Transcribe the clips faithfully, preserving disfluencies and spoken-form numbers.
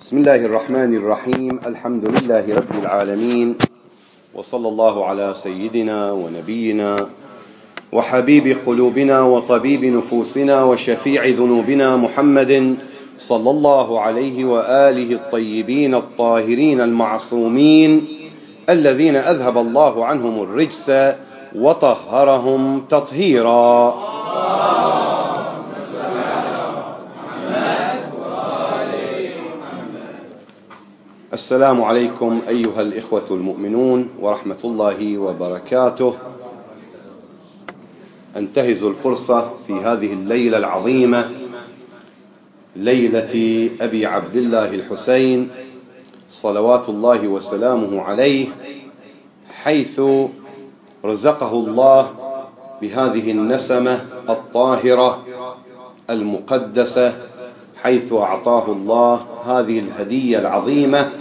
بسم الله الرحمن الرحيم. الحمد لله رب العالمين، وصلى الله على سيدنا ونبينا وحبيب قلوبنا وطبيب نفوسنا وشفيع ذنوبنا محمد صلى الله عليه وآله الطيبين الطاهرين المعصومين الذين أذهب الله عنهم الرجس وطهرهم تطهيرا. السلام عليكم أيها الإخوة المؤمنون ورحمة الله وبركاته. أنتهز الفرصة في هذه الليلة العظيمة، ليلة أبي عبد الله الحسين صلوات الله وسلامه عليه، حيث رزقه الله بهذه النسمة الطاهرة المقدسة، حيث أعطاه الله هذه الهدية العظيمة.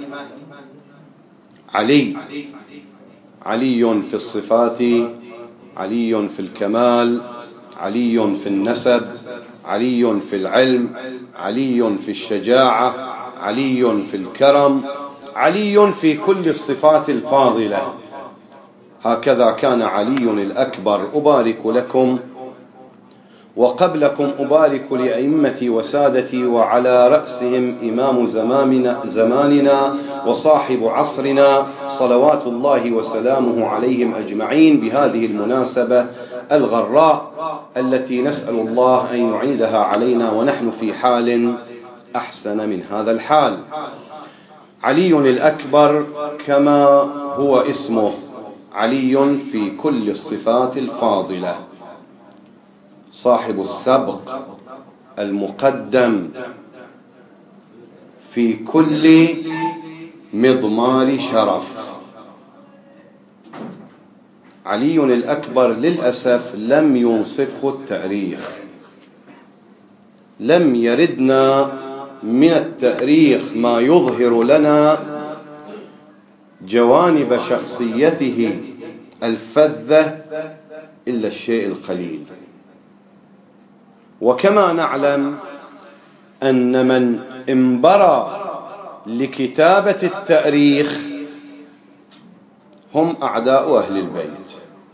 علي علي في الصفات، علي في الكمال، علي في النسب، علي في العلم، علي في الشجاعة، علي في الكرم، علي في كل الصفات الفاضلة. هكذا كان علي الأكبر. أبارك لكم وقبلكم أبارك لأئمتي وسادتي، وعلى رأسهم إمام زماننا, زماننا وصاحب عصرنا صلوات الله وسلامه عليهم أجمعين، بهذه المناسبة الغراء التي نسأل الله أن يعيدها علينا ونحن في حال أحسن من هذا الحال. علي الأكبر كما هو اسمه، علي في كل الصفات الفاضلة، صاحب السبق المقدم في كل مضمار شرف. علي الأكبر للأسف لم ينصفه التاريخ، لم يردنا من التاريخ ما يظهر لنا جوانب شخصيته الفذة إلا الشيء القليل. وكما نعلم أن من انبرى لكتابة التاريخ هم أعداء أهل البيت.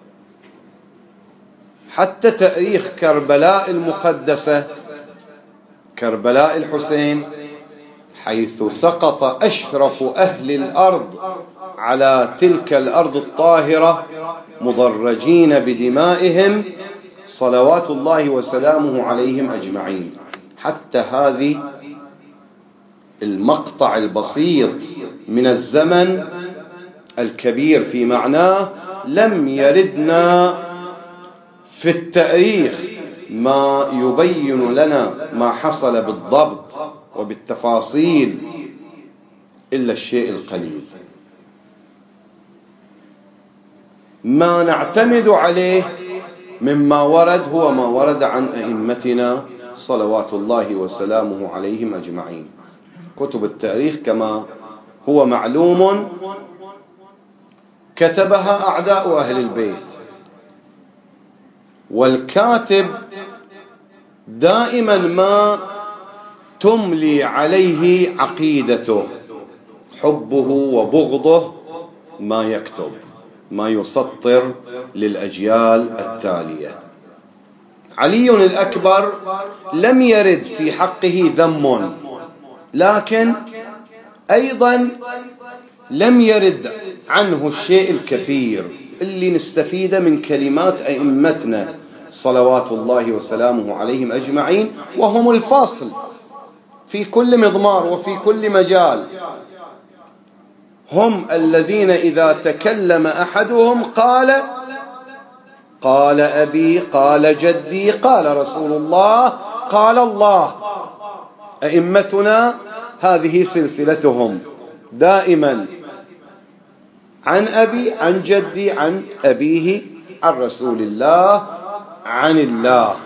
حتى تاريخ كربلاء المقدسة، كربلاء الحسين، حيث سقط أشرف أهل الأرض على تلك الأرض الطاهرة مضرجين بدمائهم صلوات الله وسلامه عليهم أجمعين، حتى هذه المقطع البسيط من الزمن الكبير في معناه لم يردنا في التاريخ ما يبين لنا ما حصل بالضبط وبالتفاصيل إلا الشيء القليل. ما نعتمد عليه مما ورد هو ما ورد عن أئمتنا صلوات الله وسلامه عليهم أجمعين. كتب التاريخ كما هو معلوم كتبها أعداء أهل البيت، والكاتب دائما ما تملي عليه عقيدته، حبه وبغضه ما يكتب، ما يسطر للأجيال التالية. علي الأكبر لم يرد في حقه ذم، لكن أيضا لم يرد عنه الشيء الكثير اللي نستفيد من كلمات أئمتنا صلوات الله وسلامه عليهم أجمعين، وهم الفاصل في كل مضمار وفي كل مجال. هم الذين إذا تكلم أحدهم قال قال أبي، قال جدي، قال رسول الله، قال الله. أئمتنا هذه سلسلتهم دائما، عن أبي، عن جدي، عن أبيه، عن رسول الله، عن الله،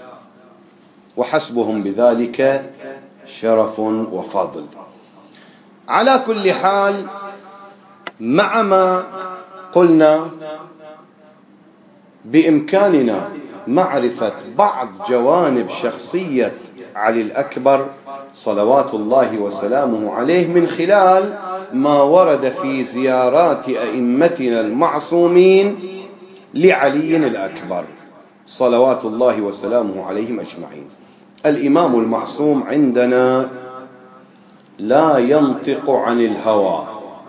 وحسبهم بذلك شرف وفضل. على كل حال، مع ما قلنا بإمكاننا معرفة بعض جوانب شخصية علي الأكبر صلوات الله وسلامه عليه من خلال ما ورد في زيارات أئمتنا المعصومين لعلي الأكبر صلوات الله وسلامه عليهم أجمعين. الإمام المعصوم عندنا لا ينطق عن الهوى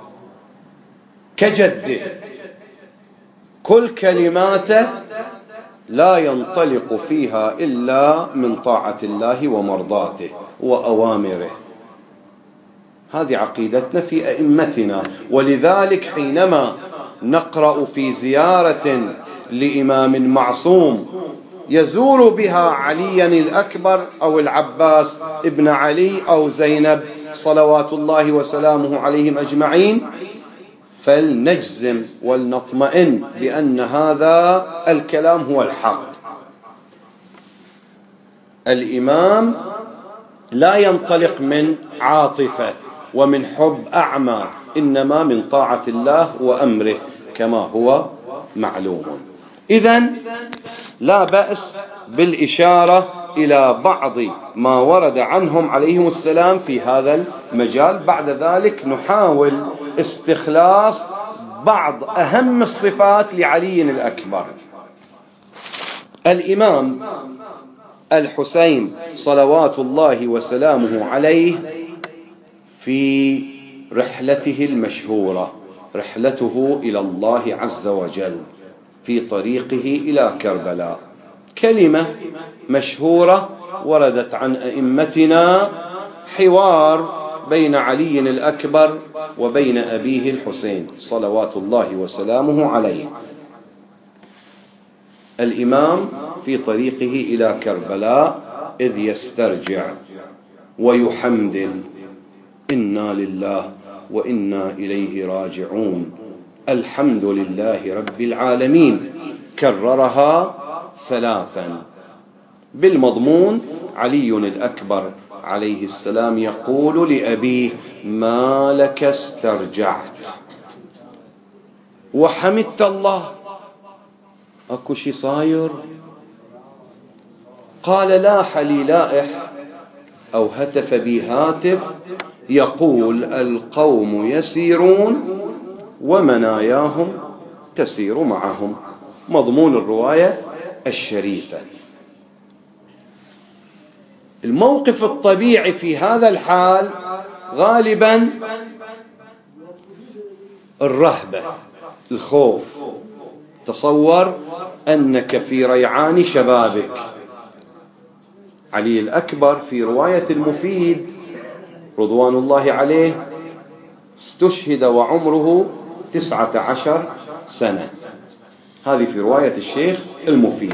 كجده، كل كلماته لا ينطلق فيها إلا من طاعة الله ومرضاته وأوامره. هذه عقيدتنا في أئمتنا. ولذلك حينما نقرأ في زيارة لإمام معصوم يزور بها عليا الأكبر أو العباس ابن علي أو زينب صلوات الله وسلامه عليهم أجمعين، فلنجزم ولنطمئن بأن هذا الكلام هو الحق. الإمام لا ينطلق من عاطفة ومن حب أعمى، إنما من طاعة الله وأمره كما هو معلوم. إذن لا بأس بالإشارة إلى بعض ما ورد عنهم عليهم السلام في هذا المجال. بعد ذلك نحاول استخلاص بعض أهم الصفات لعلي الأكبر. الإمام الحسين صلوات الله وسلامه عليه في رحلته المشهورة، رحلته إلى الله عز وجل في طريقه إلى كربلاء، كلمة مشهورة وردت عن أئمتنا، حوار بين علي الأكبر وبين أبيه الحسين صلوات الله وسلامه عليه. الإمام في طريقه إلى كربلاء إذ يسترجع ويحمدل: إنا لله وإنا إليه راجعون، الحمد لله رب العالمين، كررها ثلاثا. بالمضمون علي الأكبر عليه السلام يقول لأبيه: ما لك استرجعت وحمدت الله؟ أكو شي صاير؟ قال: لاح لي لائح أو هتف بي هاتف يقول: القوم يسيرون ومناياهم تسير معهم. مضمون الرواية الشريفة. الموقف الطبيعي في هذا الحال غالبا الرهبة، الخوف. تصور أنك في ريعان شبابك. علي الأكبر في رواية المفيد رضوان الله عليه استشهد وعمره تسعة عشر سنة، هذه في رواية الشيخ المفيد.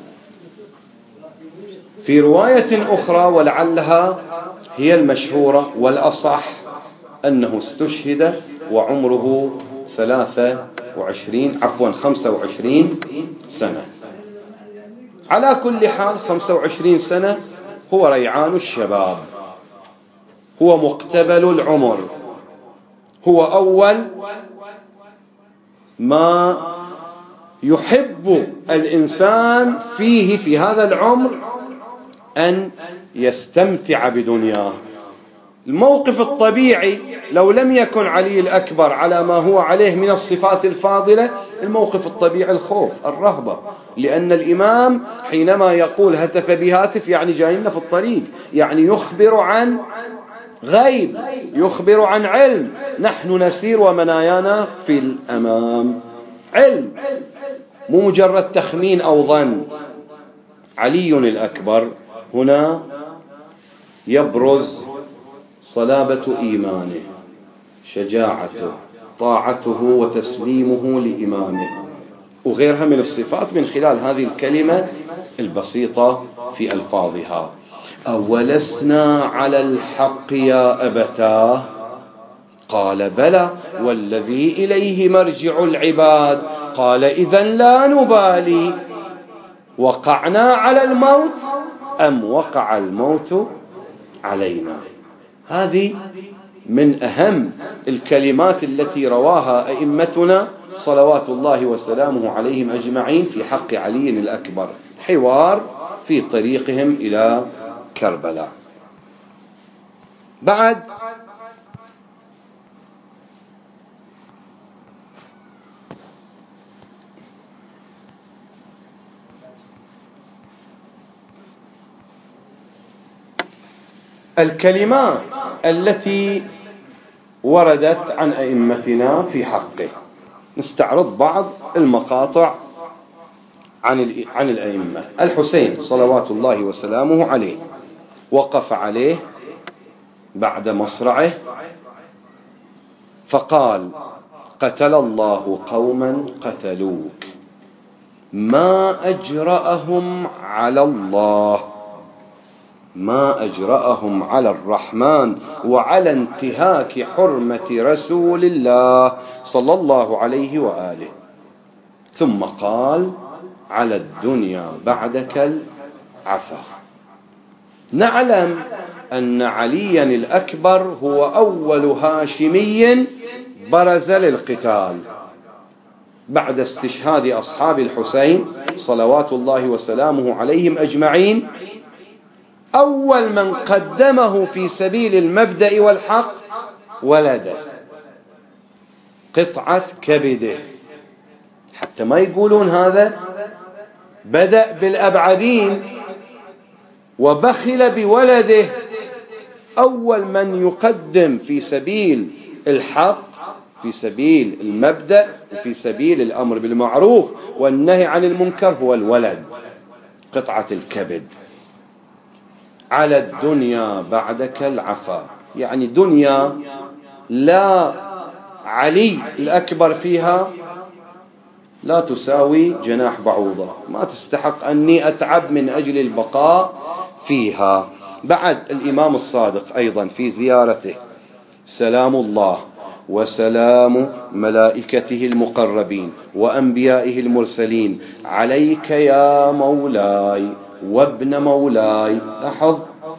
في رواية أخرى ولعلها هي المشهورة والأصح أنه استشهد وعمره ثلاثة وعشرين عفوا خمسة وعشرين سنة. على كل حال خمسة وعشرين سنة هو ريعان الشباب، هو مقتبل العمر، هو أول ما يحب الإنسان فيه في هذا العمر أن يستمتع بدنياه. الموقف الطبيعي لو لم يكن علي الأكبر على ما هو عليه من الصفات الفاضلة، الموقف الطبيعي الخوف، الرهبة، لأن الإمام حينما يقول هتف بهاتف يعني جاينا في الطريق، يعني يخبر عن غيب، يخبر عن علم. نحن نسير ومنايانا في الأمام، علم مو مجرد تخمين أو ظن. علي الأكبر هنا يبرز صلابة إيمانه، شجاعته، طاعته وتسليمه لإمامه، وغيرها من الصفات من خلال هذه الكلمة البسيطة في ألفاظها. أولسنا على الحق يا أبتاه؟ قال: بلى والذي إليه مرجع العباد. قال: إذن لا نبالي، وقعنا على الموت أم وقع الموت علينا. هذه من أهم الكلمات التي رواها أئمتنا صلوات الله وسلامه عليهم أجمعين في حق علي الأكبر، حوار في طريقهم إلى كربلاء. بعد الكلمات التي وردت عن أئمتنا في حقه، نستعرض بعض المقاطع عن عن الأئمة. الحسين صلوات الله وسلامه عليه وقف عليه بعد مصرعه فقال: قتل الله قوما قتلوك ما أجرأهم على الله، ما أجرأهم على الرحمن وعلى انتهاك حرمة رسول الله صلى الله عليه وآله. ثم قال: على الدنيا بعدك العفا. نعلم أن عليا الأكبر هو أول هاشمي برز للقتال بعد استشهاد أصحاب الحسين صلوات الله وسلامه عليهم أجمعين. أول من قدمه في سبيل المبدأ والحق ولده، قطعة كبده، حتى ما يقولون هذا بدأ بالأبعدين وبخل بولده. أول من يقدم في سبيل الحق، في سبيل المبدأ، وفي سبيل الأمر بالمعروف والنهي عن المنكر هو الولد، قطعة الكبد. على الدنيا بعدك العفا، يعني دنيا لا علي الأكبر فيها لا تساوي جناح بعوضة، ما تستحق أني أتعب من أجل البقاء فيها. بعد الإمام الصادق أيضا في زيارته: سلام الله وسلام ملائكته المقربين وأنبيائه المرسلين عليك يا مولاي وابن مولاي. لاحظ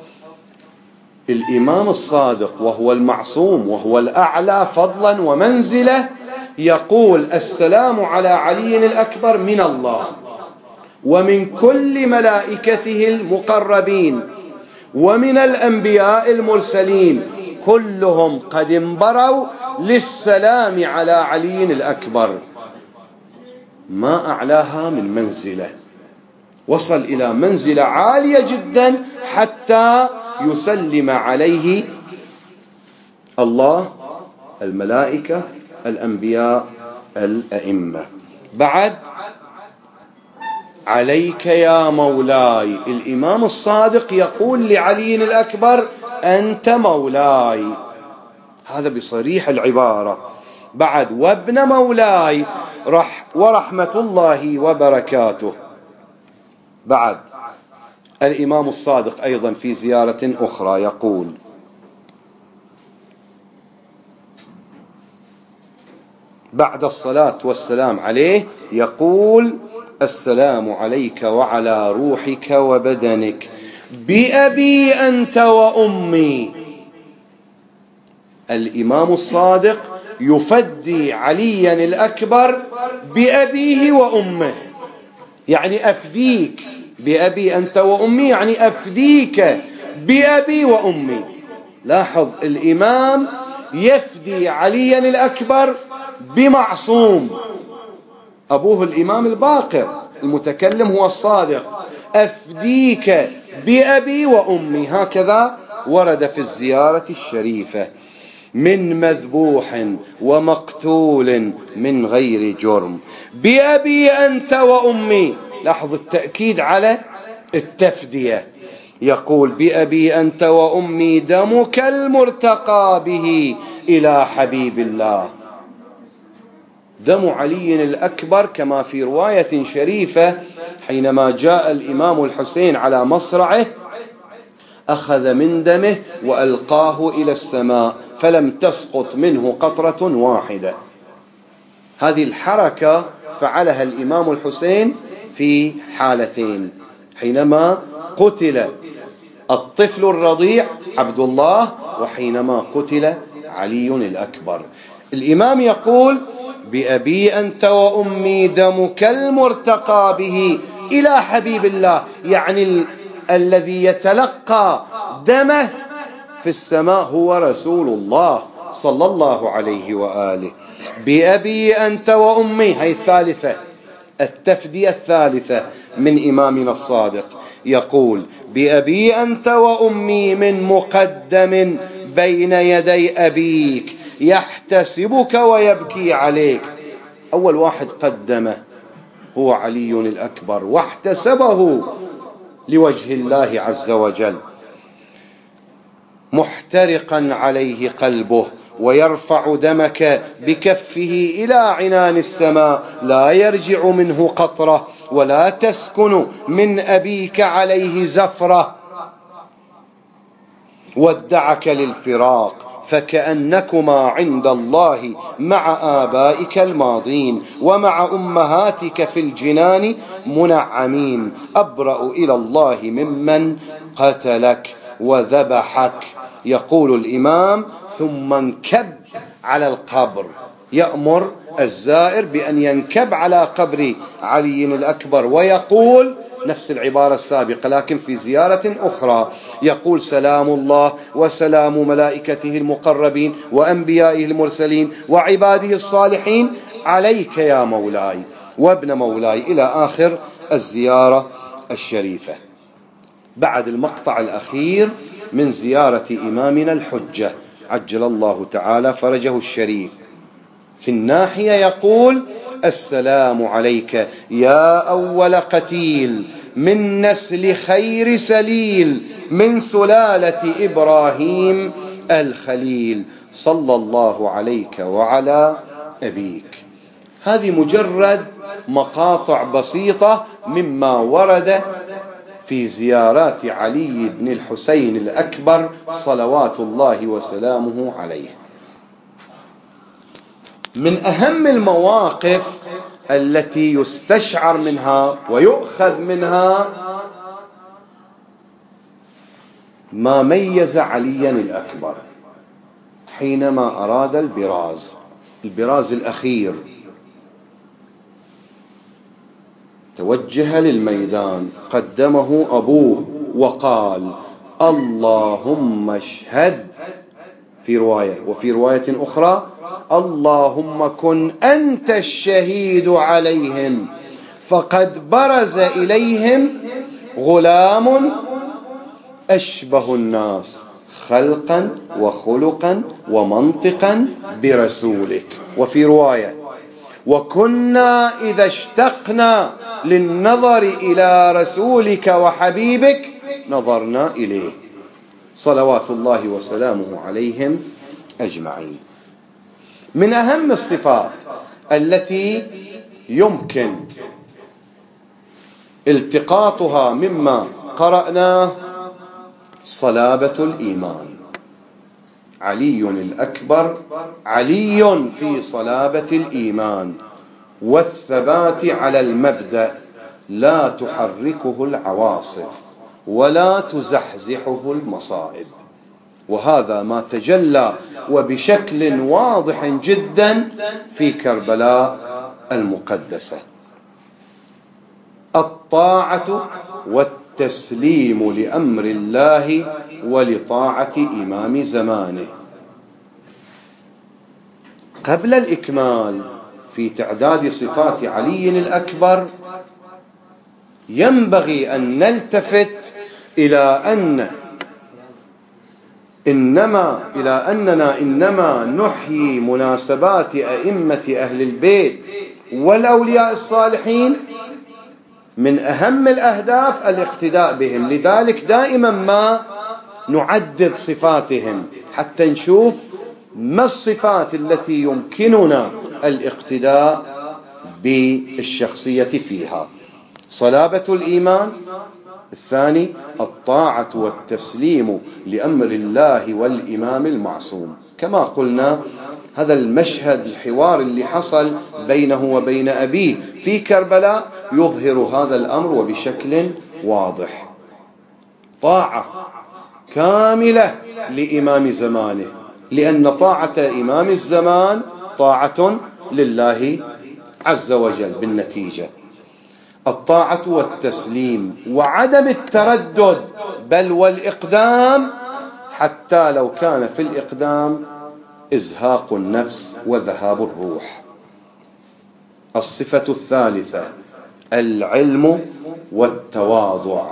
الإمام الصادق وهو المعصوم وهو الأعلى فضلا ومنزلة يقول: السلام على علي الأكبر من الله ومن كل ملائكته المقربين ومن الأنبياء المرسلين، كلهم قد انبروا للسلام على علي الأكبر. ما أعلاها من منزلة، وصل إلى منزلة عالية جدا حتى يسلم عليه الله، الملائكة، الأنبياء، الأئمة. بعد عليك يا مولاي، الإمام الصادق يقول لعلي الأكبر: أنت مولاي، هذا بصريح العبارة. بعد وابن مولاي رح ورحمة الله وبركاته. بعد الإمام الصادق أيضا في زيارة أخرى يقول: بعد الصلاة والسلام عليه يقول: السلام عليك وعلى روحك وبدنك بأبي أنت وأمي. الإمام الصادق يفدي عليا الأكبر بأبيه وأمه، يعني أفديك بأبي أنت وأمي، يعني أفديك بأبي وأمي. لاحظ الإمام يفدي عليا الأكبر بمعصوم، أبوه الإمام الباقر، المتكلم هو الصادق. أفديك بأبي وأمي، هكذا ورد في الزيارة الشريفة: من مذبوح ومقتول من غير جرم بأبي أنت وأمي. لاحظ التأكيد على التفدية، يقول: بأبي أنت وأمي دمك المرتقى به إلى حبيب الله. دم علي الأكبر كما في رواية شريفة حينما جاء الإمام الحسين على مصرعه أخذ من دمه وألقاه إلى السماء فلم تسقط منه قطرة واحدة. هذه الحركة فعلها الإمام الحسين في حالتين: حينما قتل الطفل الرضيع عبد الله، وحينما قتل علي الأكبر. الإمام يقول: بأبي أنت وأمي دمك المرتقى به إلى حبيب الله، يعني ال- الذي يتلقى دمه في السماء هو رسول الله صلى الله عليه وآله. بأبي أنت وأمي، هي الثالثة، التفدية الثالثة من إمامنا الصادق، يقول بأبي أنت وأمي من مقدم بين يدي أبيك يحتسبك ويبكي عليك. أول واحد قدمه هو علي الأكبر واحتسبه لوجه الله عز وجل، محترقا عليه قلبه ويرفع دمك بكفه إلى عنان السماء، لا يرجع منه قطرة ولا تسكن من أبيك عليه زفرة. ودعك للفراق فكأنكما عند الله مع آبائك الماضين ومع أمهاتك في الجنان منعمين. أبرأ إلى الله ممن قتلك وذبحك. يقول الإمام ثم انكب على القبر، يأمر الزائر بأن ينكب على قبر علي الأكبر ويقول نفس العبارة السابقة لكن في زيارة أخرى، يقول سلام الله وسلام ملائكته المقربين وأنبيائه المرسلين وعباده الصالحين عليك يا مولاي وابن مولاي، إلى آخر الزيارة الشريفة. بعد المقطع الأخير من زيارة إمامنا الحجة عجل الله تعالى فرجه الشريف، في الناحية يقول السلام عليك يا أول قتيل من نسل خير سليل من سلالة إبراهيم الخليل صلى الله عليك وعلى أبيك. هذه مجرد مقاطع بسيطة مما ورد في زيارات علي بن الحسين الأكبر صلوات الله وسلامه عليه. من أهم المواقف التي يستشعر منها ويؤخذ منها ما ميز عليا الأكبر حينما أراد البراز، البراز الأخير، توجه للميدان، قدمه أبوه وقال اللهم اشهد، في رواية وفي رواية أخرى اللهم كن أنت الشهيد عليهم فقد برز إليهم غلام أشبه الناس خلقا وخلقا ومنطقا برسولك. وفي رواية وكنا إذا اشتقنا للنظر إلى رسولك وحبيبك نظرنا إليه صلوات الله وسلامه عليهم أجمعين. من أهم الصفات التي يمكن التقاطها مما قرأناه صلابة الإيمان. علي الأكبر علي في صلابة الإيمان والثبات على المبدأ، لا تحركه العواصف ولا تزحزحه المصائب، وهذا ما تجلى وبشكل واضح جدا في كربلاء المقدسة. الطاعة والتسليم لأمر الله ولطاعة إمام زمانه. قبل الإكمال في تعداد صفات علي الأكبر ينبغي أن نلتفت إلى أن إنما إلى أننا إنما نحيي مناسبات أئمة أهل البيت والأولياء الصالحين من أهم الأهداف الاقتداء بهم، لذلك دائما ما نعدد صفاتهم حتى نشوف ما الصفات التي يمكننا الاقتداء بالشخصية فيها. صلابة الإيمان، الثاني الطاعة والتسليم لأمر الله والإمام المعصوم. كما قلنا هذا المشهد الحوار اللي حصل بينه وبين أبيه في كربلاء يظهر هذا الأمر وبشكل واضح. طاعة كاملة لإمام زمانه، لأن طاعة إمام الزمان طاعة لله عز وجل بالنتيجة. الطاعة والتسليم وعدم التردد بل والإقدام حتى لو كان في الإقدام إزهاق النفس وذهاب الروح. الصفة الثالثة العلم والتواضع.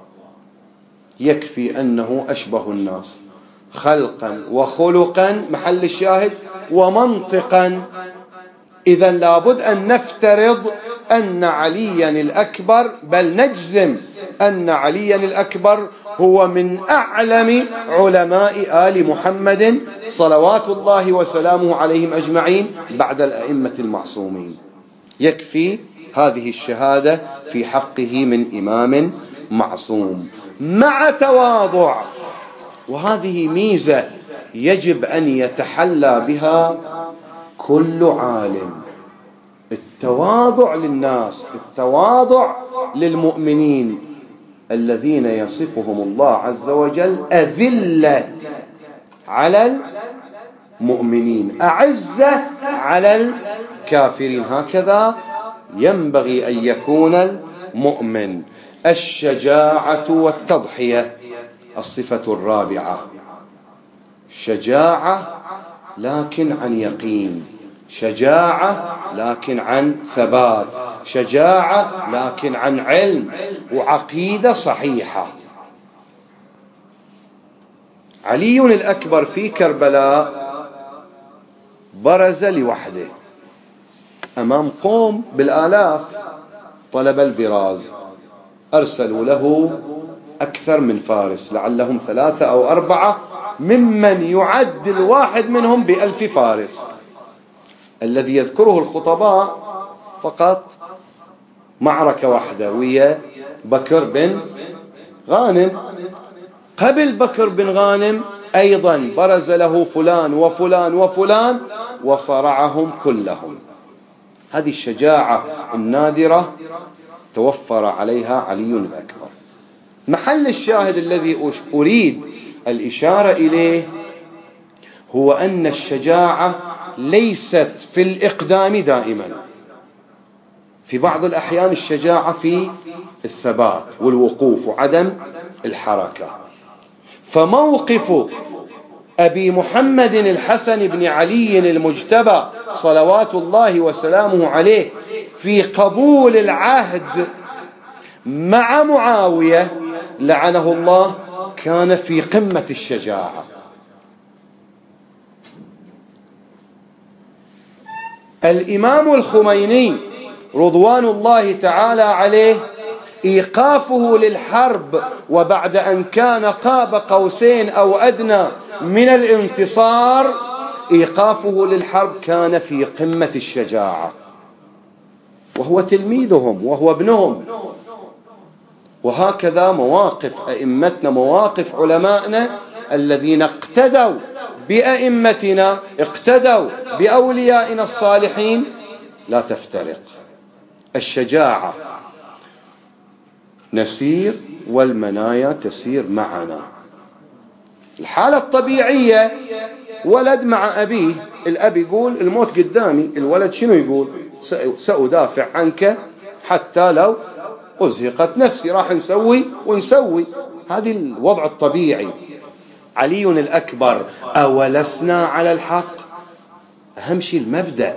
يكفي أنه أشبه الناس خلقا وخلقا، محل الشاهد، ومنطقا. إذن لابد أن نفترض أن عليا الأكبر، بل نجزم أن عليا الأكبر هو من أعلم علماء آل محمد صلوات الله وسلامه عليهم أجمعين بعد الأئمة المعصومين. يكفي هذه الشهادة في حقه من إمام معصوم مع تواضع. وهذه ميزة يجب أن يتحلى بها كل عالم، التواضع للناس، التواضع للمؤمنين الذين يصفهم الله عز وجل أذلة على المؤمنين أعزة على الكافرين. هكذا ينبغي أن يكون المؤمن. الشجاعة والتضحية الصفة الرابعة. شجاعة لكن عن يقين، شجاعة لكن عن ثبات، شجاعة لكن عن علم وعقيدة صحيحة. علي الأكبر في كربلاء برز لوحده أمام قوم بالآلاف، طلب البراز، أرسلوا له أكثر من فارس، لعلهم ثلاثة أو أربعة، ممن يعد الواحد منهم بألف فارس. الذي يذكره الخطباء فقط معركة واحدة ويا بكر بن غانم. قبل بكر بن غانم أيضا برز له فلان وفلان وفلان وصرعهم كلهم. هذه الشجاعة النادرة توفر عليها علي الأكبر. محل الشاهد الذي أريد الإشارة إليه هو أن الشجاعة ليست في الإقدام دائما، في بعض الأحيان الشجاعة في الثبات والوقوف وعدم الحركة. فموقف أبي محمد الحسن بن علي المجتبى صلوات الله وسلامه عليه في قبول العهد مع معاوية لعنه الله كان في قمة الشجاعة. الإمام الخميني رضوان الله تعالى عليه إيقافه للحرب وبعد أن كان قاب قوسين أو أدنى من الانتصار، إيقافه للحرب كان في قمة الشجاعة، وهو تلميذهم وهو ابنهم. وهكذا مواقف أئمتنا، مواقف علمائنا الذين اقتدوا بأئمتنا، اقتدوا بأوليائنا الصالحين، لا تفترق. الشجاعة نسير والمنايا تسير معنا. الحالة الطبيعية ولد مع أبيه، الأب يقول الموت قدامي، الولد شنو يقول؟ سأدافع عنك حتى لو أزهقت نفسي، راح نسوي ونسوي. هذه الوضع الطبيعي. علي الأكبر أولسنا على الحق؟ أهم شيء المبدأ،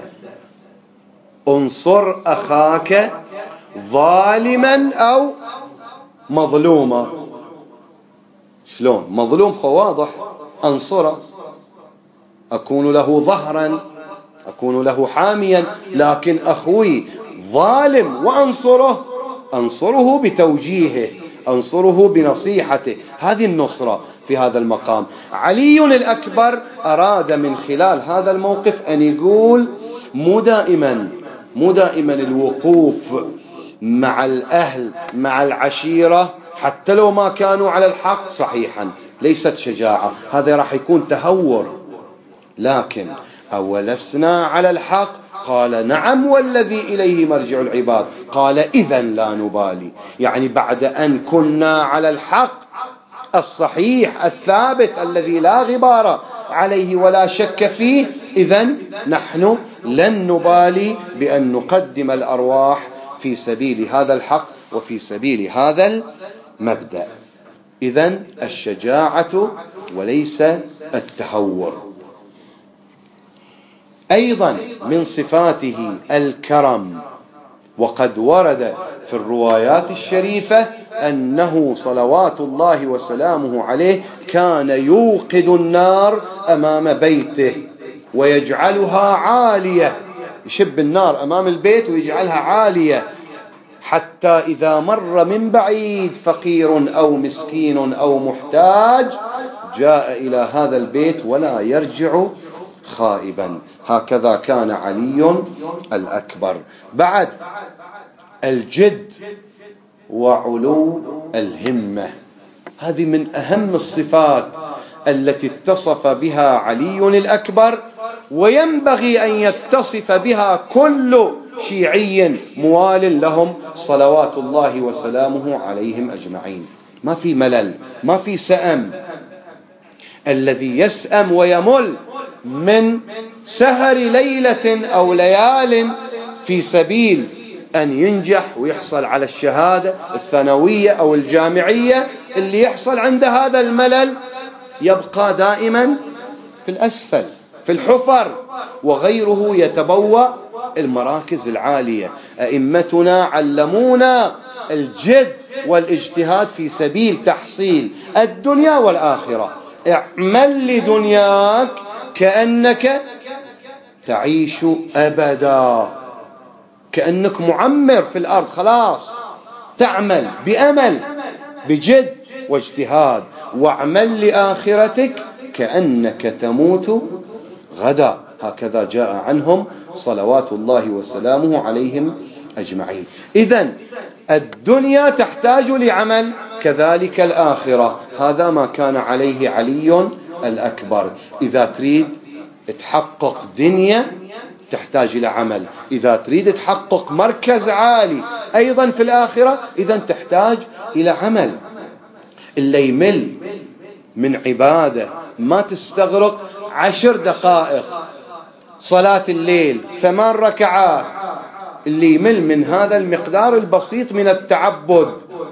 انصر أخاك ظالما أو مظلوما. شلون مظلوم؟ خو واضح، أنصره، أكون له ظهرا، أكون له حاميا. لكن أخوي ظالم وأنصره، أنصره بتوجيهه، أنصره بنصيحته. هذه النصرة في هذا المقام. علي الأكبر أراد من خلال هذا الموقف أن يقول مو دائما مو دائما الوقوف مع الأهل مع العشيرة حتى لو ما كانوا على الحق صحيحا ليست شجاعة، هذا راح يكون تهور. لكن أولسنا على الحق؟ قال نعم والذي إليه مرجع العباد. قال إذن لا نبالي، يعني بعد أن كنا على الحق الصحيح الثابت الذي لا غبار عليه ولا شك فيه، إذن نحن لن نبالي بأن نقدم الأرواح في سبيل هذا الحق وفي سبيل هذا المبدأ. إذن الشجاعة وليس التهور. أيضا من صفاته الكرم، وقد ورد في الروايات الشريفة أنه صلوات الله وسلامه عليه كان يوقد النار أمام بيته ويجعلها عالية، يشب النار أمام البيت ويجعلها عالية، حتى إذا مر من بعيد فقير أو مسكين أو محتاج جاء إلى هذا البيت ولا يرجع خائبا. هكذا كان علي الأكبر. بعد الجد وعلو الهمة، هذه من أهم الصفات التي اتصف بها علي الأكبر، وينبغي أن يتصف بها كل شيعي موال لهم صلوات الله وسلامه عليهم أجمعين. ما في ملل، ما في سأم. الذي يسأم ويمل من سهر ليلة أو ليال في سبيل أن ينجح ويحصل على الشهادة الثانوية أو الجامعية، اللي يحصل عند هذا الملل يبقى دائما في الأسفل في الحفر، وغيره يتبوأ المراكز العالية. أئمتنا علمونا الجد والاجتهاد في سبيل تحصيل الدنيا والآخرة. اعمل لدنياك كأنك تعيش أبدا، كأنك معمر في الأرض، خلاص تعمل بأمل بجد واجتهاد. واعمل لآخرتك كأنك تموت غدا. هكذا جاء عنهم صلوات الله وسلامه عليهم أجمعين. إذن الدنيا تحتاج لعمل، كذلك الآخرة. هذا ما كان عليه علي الأكبر. إذا تريد تحقق دنيا تحتاج إلى عمل، إذا تريد تحقق مركز عالي أيضا في الآخرة إذن تحتاج إلى عمل. اللي يمل من عبادة ما تستغرق عشر دقائق صلاة الليل ثمان ركعات، اللي يمل من هذا المقدار البسيط من التعبد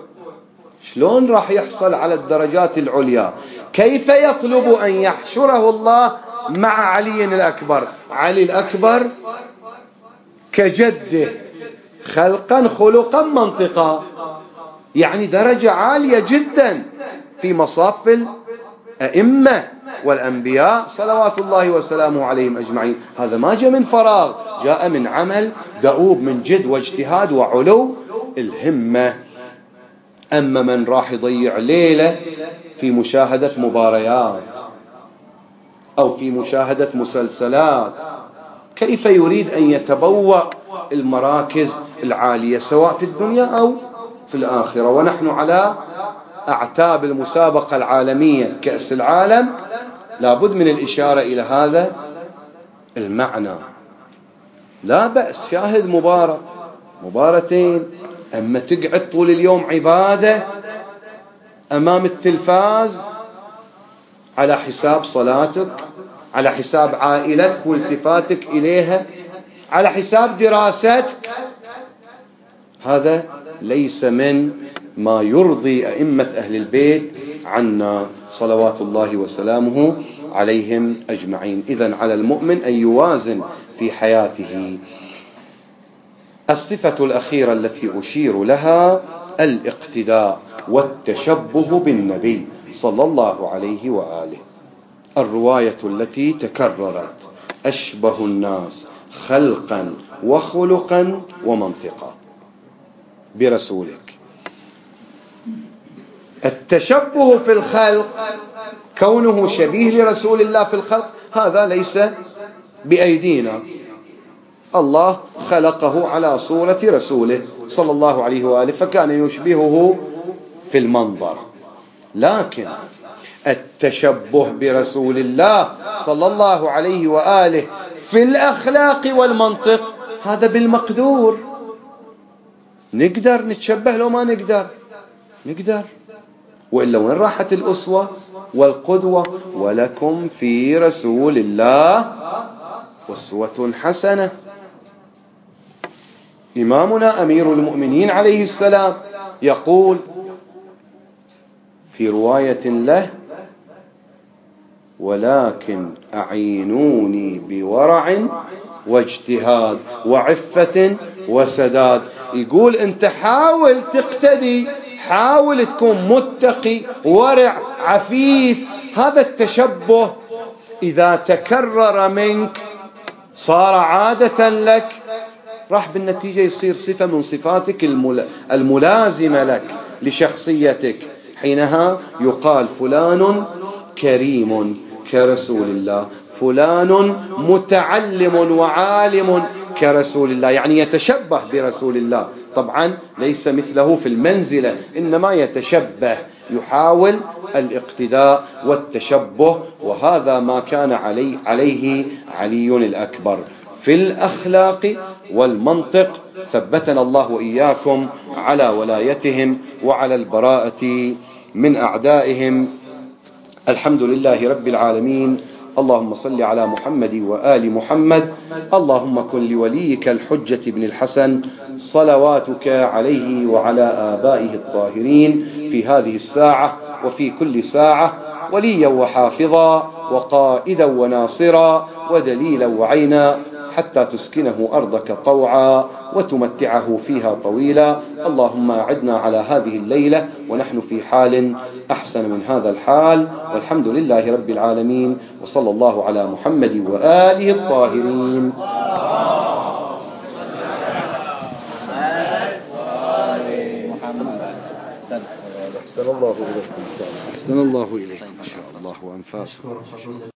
شلون راح يحصل على الدرجات العليا؟ كيف يطلب أن يحشره الله مع علي الأكبر؟ علي الأكبر كجده خلقا خلقا منطقا، يعني درجة عالية جدا في مصاف الأئمة والأنبياء صلوات الله وسلامه عليهم أجمعين. هذا ما جاء من فراغ، جاء من عمل دؤوب من جد واجتهاد وعلو الهمة. أما من راح يضيع ليلة في مشاهدة مباريات أو في مشاهدة مسلسلات، كيف يريد أن يتبوأ المراكز العالية سواء في الدنيا أو في الآخرة؟ ونحن على أعتاب المسابقة العالمية كأس العالم لابد من الإشارة إلى هذا المعنى. لا بأس شاهد مباراة مباراتين، أما تقعد طول اليوم عبادة أمام التلفاز على حساب صلاتك، على حساب عائلتك والتفاتك إليها، على حساب دراستك، هذا ليس من ما يرضي أئمة أهل البيت عنا صلوات الله وسلامه عليهم أجمعين. إذن على المؤمن أن يوازن في حياته. الصفة الأخيرة التي أشير لها الاقتداء والتشبه بالنبي صلى الله عليه وآله. الرواية التي تكررت: أشبه الناس خلقا وخلقا ومنطقا برسولك. التشبه في الخلق، كونه شبيه لرسول الله في الخلق، هذا ليس بأيدينا. الله خلقه على صورة رسوله صلى الله عليه وآله فكان يشبهه في المنظر، لكن التشبه برسول الله صلى الله عليه وآله في الأخلاق والمنطق هذا بالمقدور. نقدر نتشبه لو ما نقدر؟ نقدر. وإلا وين راحت الأسوة والقدوة؟ ولكم في رسول الله أسوة حسنة. إمامنا أمير المؤمنين عليه السلام يقول في رواية له: ولكن أعينوني بورع واجتهاد وعفة وسداد. يقول أنت حاول تقتدي، حاول تكون متقي ورع عفيف. هذا التشبه إذا تكرر منك صار عادة لك، راح بالنتيجة يصير صفة من صفاتك الملازمة لك لشخصيتك. حينها يقال فلان كريم كرسول الله، فلان متعلم وعالم كرسول الله، يعني يتشبه برسول الله. طبعا ليس مثله في المنزلة، إنما يتشبه، يحاول الاقتداء والتشبه. وهذا ما كان علي عليه علي الأكبر في الأخلاق والمنطق. ثبتنا الله وإياكم على ولايتهم وعلى البراءة من أعدائهم. الحمد لله رب العالمين. اللهم صل على محمد وآل محمد. اللهم كن لوليك الحجة بن الحسن صلواتك عليه وعلى آبائه الطاهرين في هذه الساعة وفي كل ساعة وليا وحافظا وقائدا وناصرا ودليلا وعينا، حتى تسكنه أرضك طوعا وتمتعه فيها طويلا. اللهم أعدنا على هذه الليلة ونحن في حال أحسن من هذا الحال، والحمد لله رب العالمين، وصلى الله على محمد وآله الطاهرين. أحسن الله إليكم إن شاء الله. أحسن الله إليكم إن شاء الله وأنفاسكم.